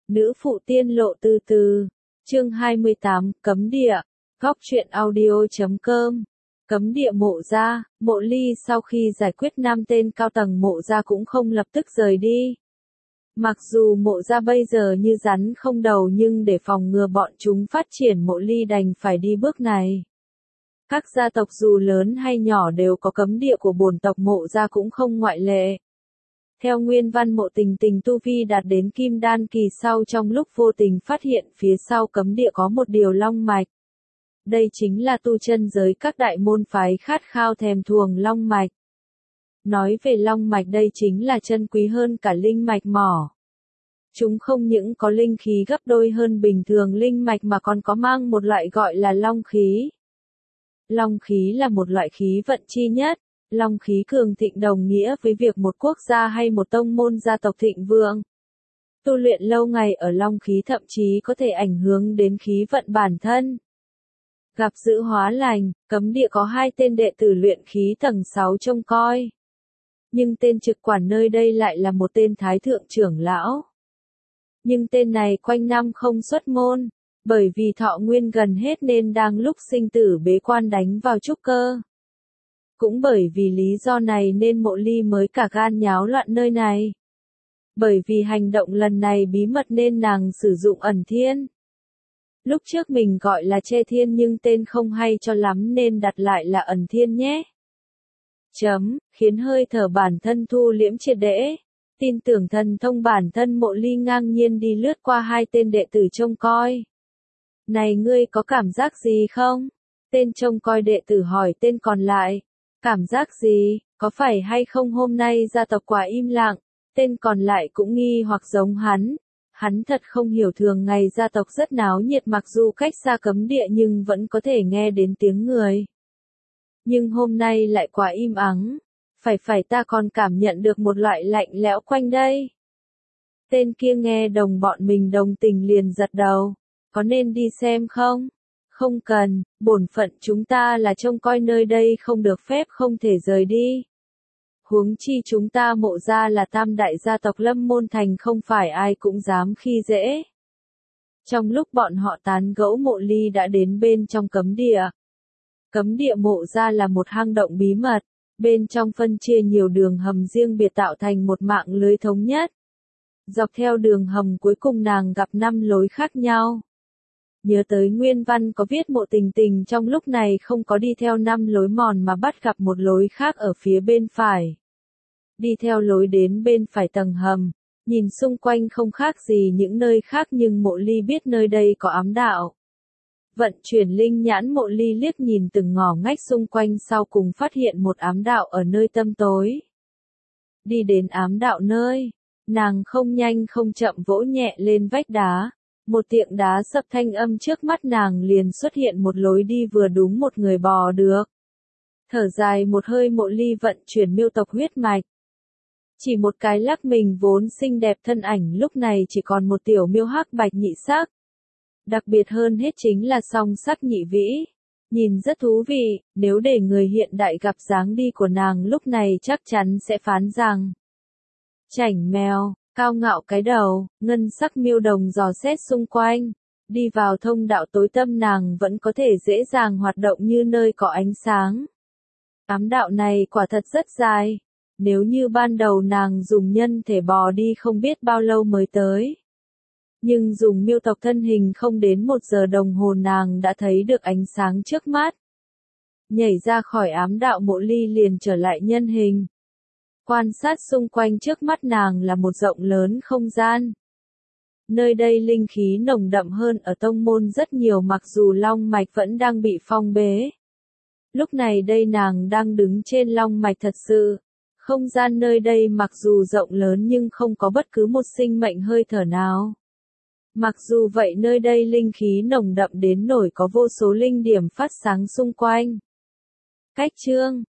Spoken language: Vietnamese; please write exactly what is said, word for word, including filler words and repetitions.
Nữ phụ tiên lộ từ từ. Chương hai mươi tám, cấm địa. Góc truyện audio chấm com. Cấm địa Mộ Gia. Mộ Ly sau khi giải quyết năm tên cao tầng Mộ Gia cũng không lập tức rời đi. Mặc dù Mộ Gia bây giờ như rắn không đầu nhưng để phòng ngừa bọn chúng phát triển, Mộ Ly đành phải đi bước này. Các gia tộc dù lớn hay nhỏ đều có cấm địa của bổn tộc, Mộ Gia cũng không ngoại lệ. Theo nguyên văn, Mộ Tình Tình tu vi đạt đến kim đan kỳ sau trong lúc vô tình phát hiện phía sau cấm địa có một điều long mạch. Đây chính là tu chân giới các đại môn phái khát khao thèm thuồng long mạch. Nói về long mạch, đây chính là chân quý hơn cả linh mạch mỏ. Chúng không những có linh khí gấp đôi hơn bình thường linh mạch mà còn có mang một loại gọi là long khí. Long khí là một loại khí vận chi nhất. Long khí cường thịnh đồng nghĩa với việc một quốc gia hay một tông môn gia tộc thịnh vượng. Tu luyện lâu ngày ở long khí thậm chí có thể ảnh hưởng đến khí vận bản thân. Gặp dữ hóa lành, cấm địa có hai tên đệ tử luyện khí tầng sáu trông coi. Nhưng tên trực quản nơi đây lại là một tên thái thượng trưởng lão. Nhưng tên này quanh năm không xuất môn, bởi vì thọ nguyên gần hết nên đang lúc sinh tử bế quan đánh vào trúc cơ. Cũng bởi vì lý do này nên Mộ Ly mới cả gan nháo loạn nơi này. Bởi vì hành động lần này bí mật nên nàng sử dụng ẩn thiên. Lúc trước mình gọi là che thiên nhưng tên không hay cho lắm nên đặt lại là ẩn thiên nhé. Chấm, khiến hơi thở bản thân thu liễm triệt để. Tin tưởng thần thông bản thân, Mộ Ly ngang nhiên đi lướt qua hai tên đệ tử trông coi. Này ngươi có cảm giác gì không? Tên trông coi đệ tử hỏi tên còn lại. Cảm giác gì, có phải hay không hôm nay gia tộc quá im lặng? Tên còn lại cũng nghi hoặc giống hắn. Hắn thật không hiểu, thường ngày gia tộc rất náo nhiệt, mặc dù cách xa cấm địa nhưng vẫn có thể nghe đến tiếng người. Nhưng hôm nay lại quá im ắng. Phải phải ta còn cảm nhận được một loại lạnh lẽo quanh đây. Tên kia nghe đồng bọn mình đồng tình liền giật đầu. Có nên đi xem không? Không cần, bổn phận chúng ta là trông coi nơi đây, không được phép không thể rời đi. Huống chi chúng ta Mộ Gia là tam đại gia tộc Lâm Môn Thành, không phải ai cũng dám khi dễ. Trong lúc bọn họ tán gẫu, Mộ Ly đã đến bên trong cấm địa. Cấm địa Mộ Gia là một hang động bí mật, bên trong phân chia nhiều đường hầm riêng biệt tạo thành một mạng lưới thống nhất. Dọc theo đường hầm cuối cùng nàng gặp năm lối khác nhau. Nhớ tới nguyên văn có viết Mộ Tình Tình trong lúc này không có đi theo năm lối mòn mà bắt gặp một lối khác ở phía bên phải. Đi theo lối đến bên phải tầng hầm, nhìn xung quanh không khác gì những nơi khác nhưng Mộ Ly biết nơi đây có ám đạo. Vận chuyển linh nhãn, Mộ Ly liếc nhìn từng ngõ ngách xung quanh, sau cùng phát hiện một ám đạo ở nơi tăm tối. Đi đến ám đạo nơi, nàng không nhanh không chậm vỗ nhẹ lên vách đá. Một tiệm đá sập, thanh âm trước mắt nàng liền xuất hiện một lối đi vừa đúng một người bò được. Thở dài một hơi, Mộ Ly vận chuyển miêu tộc huyết mạch. Chỉ một cái lắc mình, vốn xinh đẹp thân ảnh lúc này chỉ còn một tiểu miêu hắc bạch nhị sắc. Đặc biệt hơn hết chính là song sắc nhị vĩ. Nhìn rất thú vị, nếu để người hiện đại gặp dáng đi của nàng lúc này chắc chắn sẽ phán rằng chảnh mèo. Cao ngạo cái đầu, ngân sắc miêu đồng dò xét xung quanh. Đi vào thông đạo tối tăm, nàng vẫn có thể dễ dàng hoạt động như nơi có ánh sáng. Ám đạo này quả thật rất dài. Nếu như ban đầu nàng dùng nhân thể bò đi không biết bao lâu mới tới. Nhưng dùng miêu tộc thân hình không đến một giờ đồng hồ nàng đã thấy được ánh sáng trước mắt. Nhảy ra khỏi ám đạo, Mộ Ly liền trở lại nhân hình. Quan sát xung quanh, trước mắt nàng là một rộng lớn không gian. Nơi đây linh khí nồng đậm hơn ở tông môn rất nhiều, mặc dù long mạch vẫn đang bị phong bế. Lúc này đây nàng đang đứng trên long mạch thật sự. Không gian nơi đây mặc dù rộng lớn nhưng không có bất cứ một sinh mệnh hơi thở nào. Mặc dù vậy nơi đây linh khí nồng đậm đến nổi có vô số linh điểm phát sáng xung quanh. Cách chương